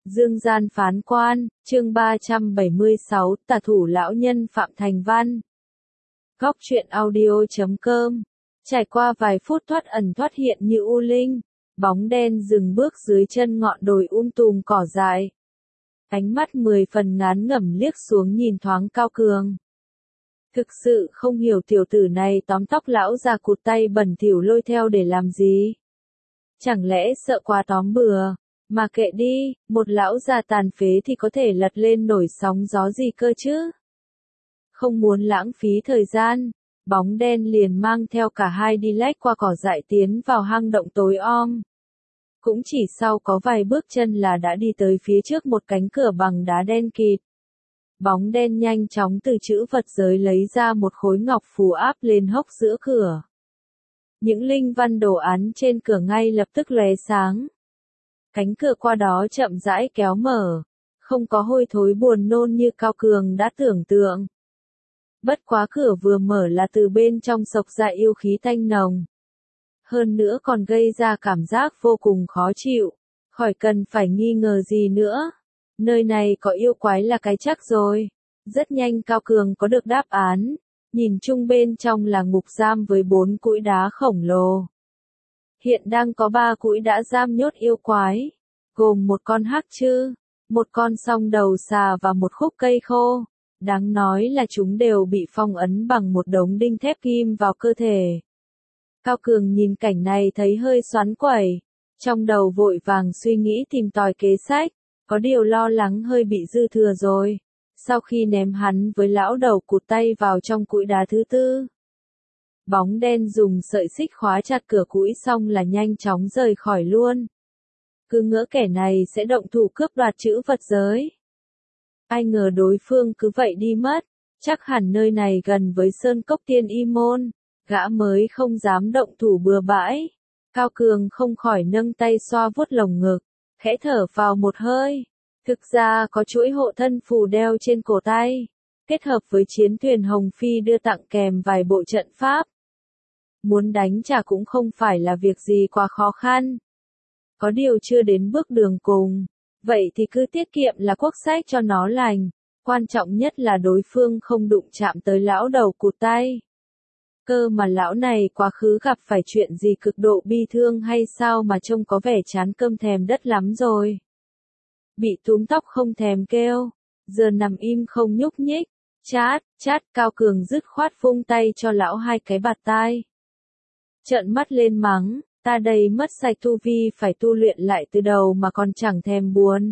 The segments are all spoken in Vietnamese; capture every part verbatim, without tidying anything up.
Dương gian phán quan, chương ba trăm bảy mươi sáu, tà thủ lão nhân Phạm Thành Văn. Góc truyện audio chấm com. Trải qua vài phút thoát ẩn thoát hiện như u linh, bóng đen dừng bước dưới chân ngọn đồi um tùm cỏ dại. Ánh mắt mười phần ngán ngẩm liếc xuống nhìn thoáng Cao Cường. Thực sự không hiểu tiểu tử này tóm tóc lão già cụt tay bẩn thỉu lôi theo để làm gì. Chẳng lẽ sợ quá tóm bừa, mà kệ đi, một lão già tàn phế thì có thể lật lên nổi sóng gió gì cơ chứ. Không muốn lãng phí thời gian, bóng đen liền mang theo cả hai đi lách qua cỏ dại tiến vào hang động tối om. Cũng chỉ sau có vài bước chân là đã đi tới phía trước một cánh cửa bằng đá đen kịt. Bóng đen nhanh chóng từ chữ vật giới lấy ra một khối ngọc phù áp lên hốc giữa cửa. Những linh văn đồ án trên cửa ngay lập tức lóe sáng. Cánh cửa qua đó chậm rãi kéo mở, không có hôi thối buồn nôn như Cao Cường đã tưởng tượng. Bất quá cửa vừa mở là từ bên trong xộc ra yêu khí tanh nồng. Hơn nữa còn gây ra cảm giác vô cùng khó chịu, khỏi cần phải nghi ngờ gì nữa. Nơi này có yêu quái là cái chắc rồi. Rất nhanh Cao Cường có được đáp án, nhìn chung bên trong là ngục giam với bốn cũi đá khổng lồ. Hiện đang có ba cũi đã giam nhốt yêu quái, gồm một con hắc chư, một con song đầu xà và một khúc cây khô. Đáng nói là chúng đều bị phong ấn bằng một đống đinh thép ghim vào cơ thể. Cao Cường nhìn cảnh này thấy hơi xoắn quẩy, trong đầu vội vàng suy nghĩ tìm tòi kế sách, có điều lo lắng hơi bị dư thừa rồi. Sau khi ném hắn với lão đầu cụt tay vào trong cũi đá thứ tư, bóng đen dùng sợi xích khóa chặt cửa cũi xong là nhanh chóng rời khỏi luôn. Cứ ngỡ kẻ này sẽ động thủ cướp đoạt chữ vật giới. Ai ngờ đối phương cứ vậy đi mất, chắc hẳn nơi này gần với Sơn Cốc Tiên Y Môn, gã mới không dám động thủ bừa bãi. Cao Cường không khỏi nâng tay xoa vuốt lồng ngực, khẽ thở vào một hơi. Thực ra có chuỗi hộ thân phù đeo trên cổ tay, kết hợp với chiến thuyền Hồng Phi đưa tặng kèm vài bộ trận pháp. Muốn đánh trả cũng không phải là việc gì quá khó khăn. Có điều chưa đến bước đường cùng, vậy thì cứ tiết kiệm là quốc sách cho nó lành. Quan trọng nhất là đối phương không đụng chạm tới lão đầu cụt tay. Cơ mà lão này quá khứ gặp phải chuyện gì cực độ bi thương hay sao mà trông có vẻ chán cơm thèm đất lắm rồi. Bị túm tóc không thèm kêu, giờ nằm im không nhúc nhích. Chát, chát, Cao Cường dứt khoát vung tay cho lão hai cái bạt tai. Trợn mắt lên mắng, ta đây mất sạch tu vi phải tu luyện lại từ đầu mà còn chẳng thèm buồn.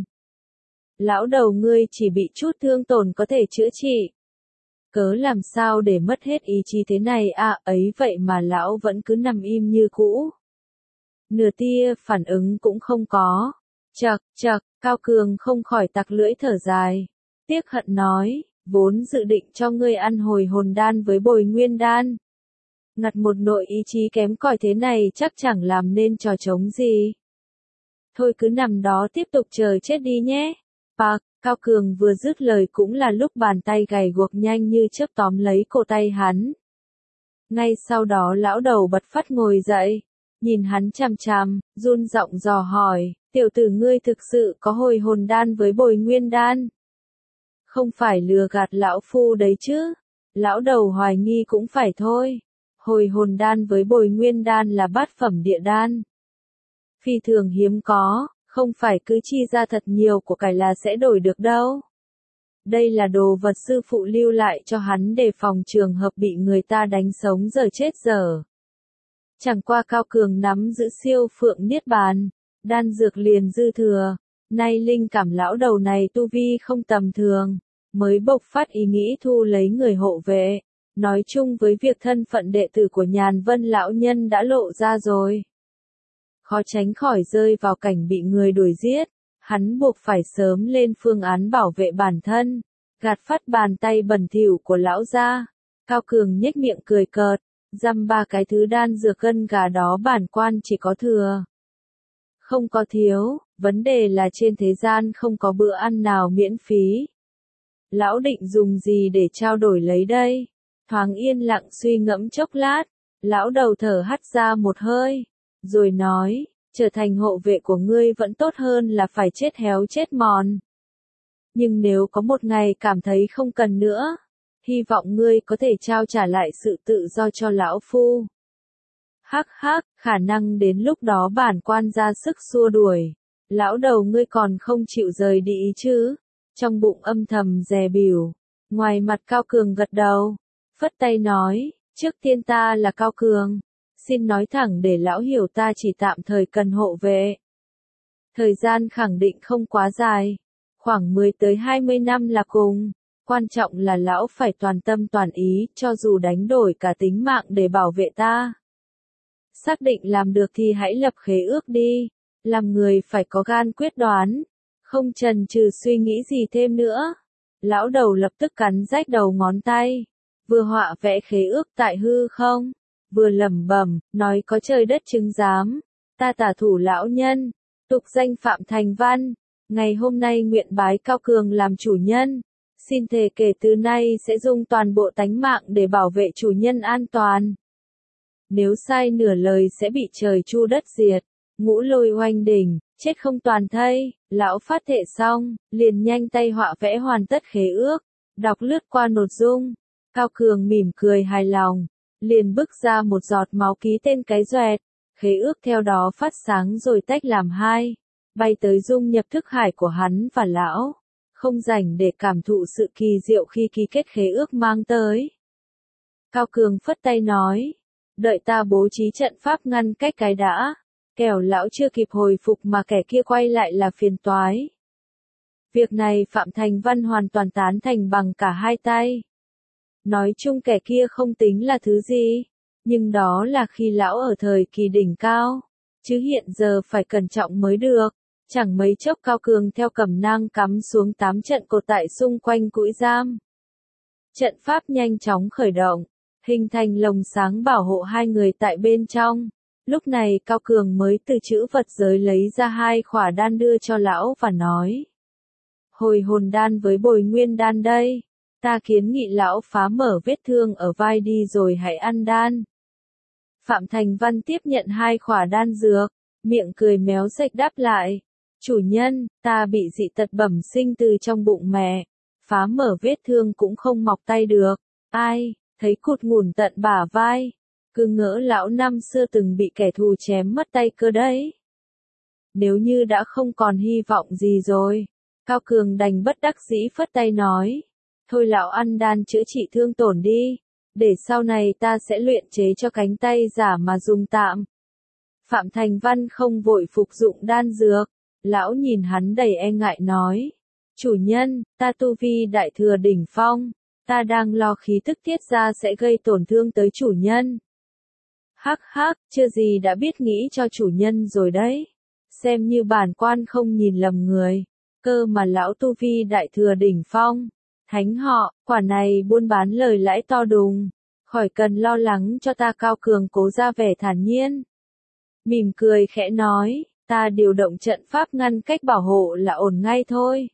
Lão đầu ngươi chỉ bị chút thương tổn có thể chữa trị. Cớ làm sao để mất hết ý chí thế này à, ấy vậy mà lão vẫn cứ nằm im như cũ. Nửa tia phản ứng cũng không có. Chậc, chậc, Cao Cường không khỏi tặc lưỡi thở dài. Tiếc hận nói, vốn dự định cho ngươi ăn hồi hồn đan với bồi nguyên đan. Ngặt một nội ý chí kém cỏi thế này chắc chẳng làm nên trò trống gì. Thôi cứ nằm đó tiếp tục chờ chết đi nhé. Bạc, Cao Cường vừa dứt lời cũng là lúc bàn tay gầy guộc nhanh như chớp tóm lấy cổ tay hắn. Ngay sau đó lão đầu bật phát ngồi dậy, nhìn hắn chằm chằm, run giọng dò hỏi, tiểu tử ngươi thực sự có hồi hồn đan với bồi nguyên đan? Không phải lừa gạt lão phu đấy chứ? Lão đầu hoài nghi cũng phải thôi. Hồi hồn đan với bồi nguyên đan là bát phẩm địa đan. Phi thường hiếm có, không phải cứ chi ra thật nhiều của cải là sẽ đổi được đâu. Đây là đồ vật sư phụ lưu lại cho hắn để phòng trường hợp bị người ta đánh sống giờ chết giờ. Chẳng qua Cao Cường nắm giữ siêu phượng niết bàn, đan dược liền dư thừa. Nay linh cảm lão đầu này tu vi không tầm thường, mới bộc phát ý nghĩ thu lấy người hộ vệ. Nói chung với việc thân phận đệ tử của Nhàn Vân lão nhân đã lộ ra rồi. Khó tránh khỏi rơi vào cảnh bị người đuổi giết, hắn buộc phải sớm lên phương án bảo vệ bản thân, gạt phát bàn tay bẩn thỉu của lão ra. Cao Cường nhếch miệng cười cợt, dăm ba cái thứ đan dược gân gà đó bản quan chỉ có thừa. Không có thiếu, vấn đề là trên thế gian không có bữa ăn nào miễn phí. Lão định dùng gì để trao đổi lấy đây? Thoáng yên lặng suy ngẫm chốc lát, lão đầu thở hắt ra một hơi, rồi nói, trở thành hộ vệ của ngươi vẫn tốt hơn là phải chết héo chết mòn. Nhưng nếu có một ngày cảm thấy không cần nữa, hy vọng ngươi có thể trao trả lại sự tự do cho lão phu. Hắc hắc, khả năng đến lúc đó bản quan ra sức xua đuổi. Lão đầu ngươi còn không chịu rời đi chứ? Trong bụng âm thầm dè bỉu. Ngoài mặt Cao Cường gật đầu, phất tay nói, trước tiên ta là Cao Cường. Xin nói thẳng để lão hiểu ta chỉ tạm thời cần hộ vệ. Thời gian khẳng định không quá dài. Khoảng mười tới hai mươi năm là cùng. Quan trọng là lão phải toàn tâm toàn ý, cho dù đánh đổi cả tính mạng để bảo vệ ta. Xác định làm được thì hãy lập khế ước đi. Làm người phải có gan quyết đoán. Không chần chừ suy nghĩ gì thêm nữa. Lão đầu lập tức cắn rách đầu ngón tay. Vừa họa vẽ khế ước tại hư không. Vừa lẩm bẩm, nói có trời đất chứng giám. Ta tả thủ lão nhân. Tục danh Phạm Thành Văn. Ngày hôm nay nguyện bái Cao Cường làm chủ nhân. Xin thề kể từ nay sẽ dùng toàn bộ tánh mạng để bảo vệ chủ nhân an toàn. Nếu sai nửa lời sẽ bị trời chu đất diệt. Ngũ lôi oanh đỉnh, chết không toàn thây. Lão phát thệ xong, liền nhanh tay họa vẽ hoàn tất khế ước. Đọc lướt qua nội dung. Cao Cường mỉm cười hài lòng. Liền bức ra một giọt máu ký tên cái doẹt. Khế ước theo đó phát sáng rồi tách làm hai. Bay tới dung nhập thức hải của hắn và lão. Không rảnh để cảm thụ sự kỳ diệu khi ký kết khế ước mang tới. Cao Cường phất tay nói. Đợi ta bố trí trận pháp ngăn cách cái đã. Kẻo lão chưa kịp hồi phục mà kẻ kia quay lại là phiền toái. Việc này Phạm Thành Văn hoàn toàn tán thành bằng cả hai tay. Nói chung kẻ kia không tính là thứ gì. Nhưng đó là khi lão ở thời kỳ đỉnh cao. Chứ hiện giờ phải cẩn trọng mới được. Chẳng mấy chốc Cao Cường theo cẩm nang cắm xuống tám trận cột tại xung quanh cũi giam. Trận pháp nhanh chóng khởi động. Hình thành lồng sáng bảo hộ hai người tại bên trong. Lúc này Cao Cường mới từ chữ vật giới lấy ra hai khỏa đan đưa cho lão và nói. Hồi hồn đan với bồi nguyên đan đây. Ta kiến nghị lão phá mở vết thương ở vai đi rồi hãy ăn đan. Phạm Thành Văn tiếp nhận hai khỏa đan dược. Miệng cười méo sạch đáp lại. Chủ nhân, ta bị dị tật bẩm sinh từ trong bụng mẹ. Phá mở vết thương cũng không mọc tay được. Ai, thấy cụt ngủn tận bả vai. Cứ ngỡ lão năm xưa từng bị kẻ thù chém mất tay cơ đấy. Nếu như đã không còn hy vọng gì rồi. Cao Cường đành bất đắc dĩ phất tay nói. Thôi lão ăn đan chữa trị thương tổn đi. Để sau này ta sẽ luyện chế cho cánh tay giả mà dùng tạm. Phạm Thành Văn không vội phục dụng đan dược. Lão nhìn hắn đầy e ngại nói. Chủ nhân, ta tu vi đại thừa đỉnh phong. Ta đang lo khí tức tiết ra sẽ gây tổn thương tới chủ nhân. Hắc hắc, chưa gì đã biết nghĩ cho chủ nhân rồi đấy. Xem như bản quan không nhìn lầm người. Cơ mà lão tu vi đại thừa đỉnh phong. Thánh họ, quả này buôn bán lời lãi to đùng. Khỏi cần lo lắng cho ta. Cao Cường cố ra vẻ thản nhiên. Mỉm cười khẽ nói, ta điều động trận pháp ngăn cách bảo hộ là ổn ngay thôi.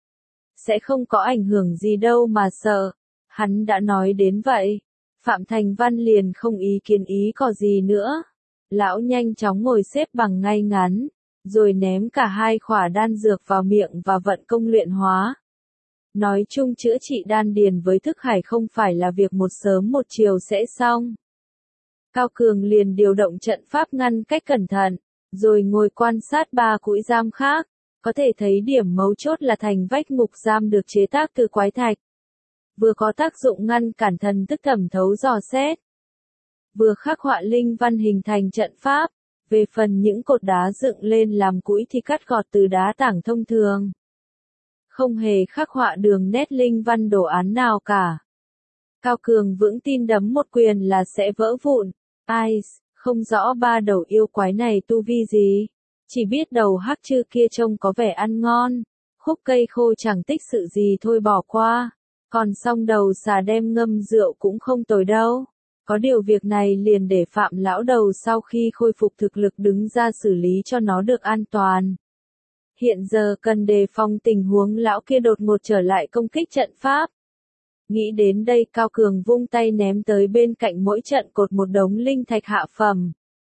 Sẽ không có ảnh hưởng gì đâu mà sợ. Hắn đã nói đến vậy. Phạm Thành Văn liền không ý kiến ý có gì nữa. Lão nhanh chóng ngồi xếp bằng ngay ngắn. Rồi ném cả hai khỏa đan dược vào miệng và vận công luyện hóa. Nói chung chữa trị đan điền với thức hải không phải là việc một sớm một chiều sẽ xong. Cao Cường liền điều động trận pháp ngăn cách cẩn thận. Rồi ngồi quan sát ba cũi giam khác. Có thể thấy điểm mấu chốt là thành vách ngục giam được chế tác từ quái thạch. Vừa có tác dụng ngăn cản thần thức thẩm thấu dò xét. Vừa khắc họa linh văn hình thành trận pháp. Về phần những cột đá dựng lên làm cũi thì cắt gọt từ đá tảng thông thường. Không hề khắc họa đường nét linh văn đồ án nào cả. Cao Cường vững tin đấm một quyền là sẽ vỡ vụn. Ai, không rõ ba đầu yêu quái này tu vi gì. Chỉ biết đầu hắc chư kia trông có vẻ ăn ngon. Khúc cây khô chẳng tích sự gì thôi bỏ qua. Còn song đầu xà đem ngâm rượu cũng không tồi đâu. Có điều việc này liền để Phạm lão đầu sau khi khôi phục thực lực đứng ra xử lý cho nó được an toàn. Hiện giờ cần đề phòng tình huống lão kia đột ngột trở lại công kích trận pháp. Nghĩ đến đây Cao Cường vung tay ném tới bên cạnh mỗi trận cột một đống linh thạch hạ phẩm.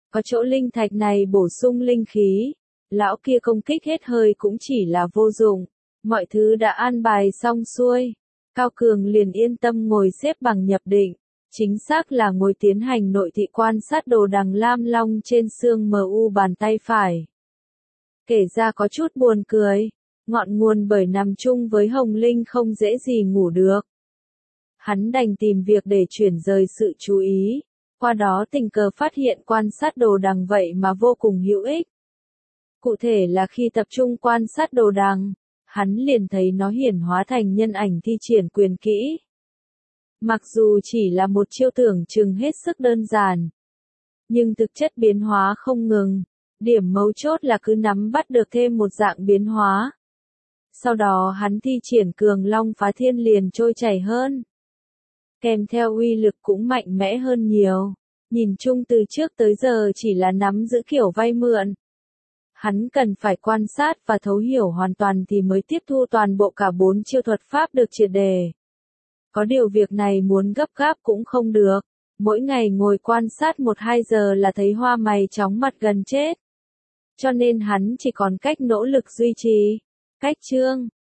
Có chỗ linh thạch này bổ sung linh khí, lão kia công kích hết hơi cũng chỉ là vô dụng. Mọi thứ đã an bài xong xuôi. Cao Cường liền yên tâm ngồi xếp bằng nhập định. Chính xác là ngồi tiến hành nội thị quan sát đồ đằng lam long trên xương mờ u bàn tay phải. Kể ra có chút buồn cười. Ngọn nguồn bởi nằm chung với Hồng Linh không dễ gì ngủ được. Hắn đành tìm việc để chuyển rời sự chú ý. Qua đó tình cờ phát hiện quan sát đồ đằng vậy mà vô cùng hữu ích. Cụ thể là khi tập trung quan sát đồ đằng, hắn liền thấy nó hiển hóa thành nhân ảnh thi triển quyền kỹ. Mặc dù chỉ là một chiêu tưởng chừng hết sức đơn giản, nhưng thực chất biến hóa không ngừng. Điểm mấu chốt là cứ nắm bắt được thêm một dạng biến hóa. Sau đó hắn thi triển cường long phá thiên liền trôi chảy hơn. Kèm theo uy lực cũng mạnh mẽ hơn nhiều. Nhìn chung từ trước tới giờ chỉ là nắm giữ kiểu vay mượn. Hắn cần phải quan sát và thấu hiểu hoàn toàn thì mới tiếp thu toàn bộ cả bốn chiêu thuật pháp được triệt đề. Có điều việc này muốn gấp gáp cũng không được. Mỗi ngày ngồi quan sát một hai giờ là thấy hoa mày chóng mặt gần chết. Cho nên hắn chỉ còn cách nỗ lực duy trì. Cách chương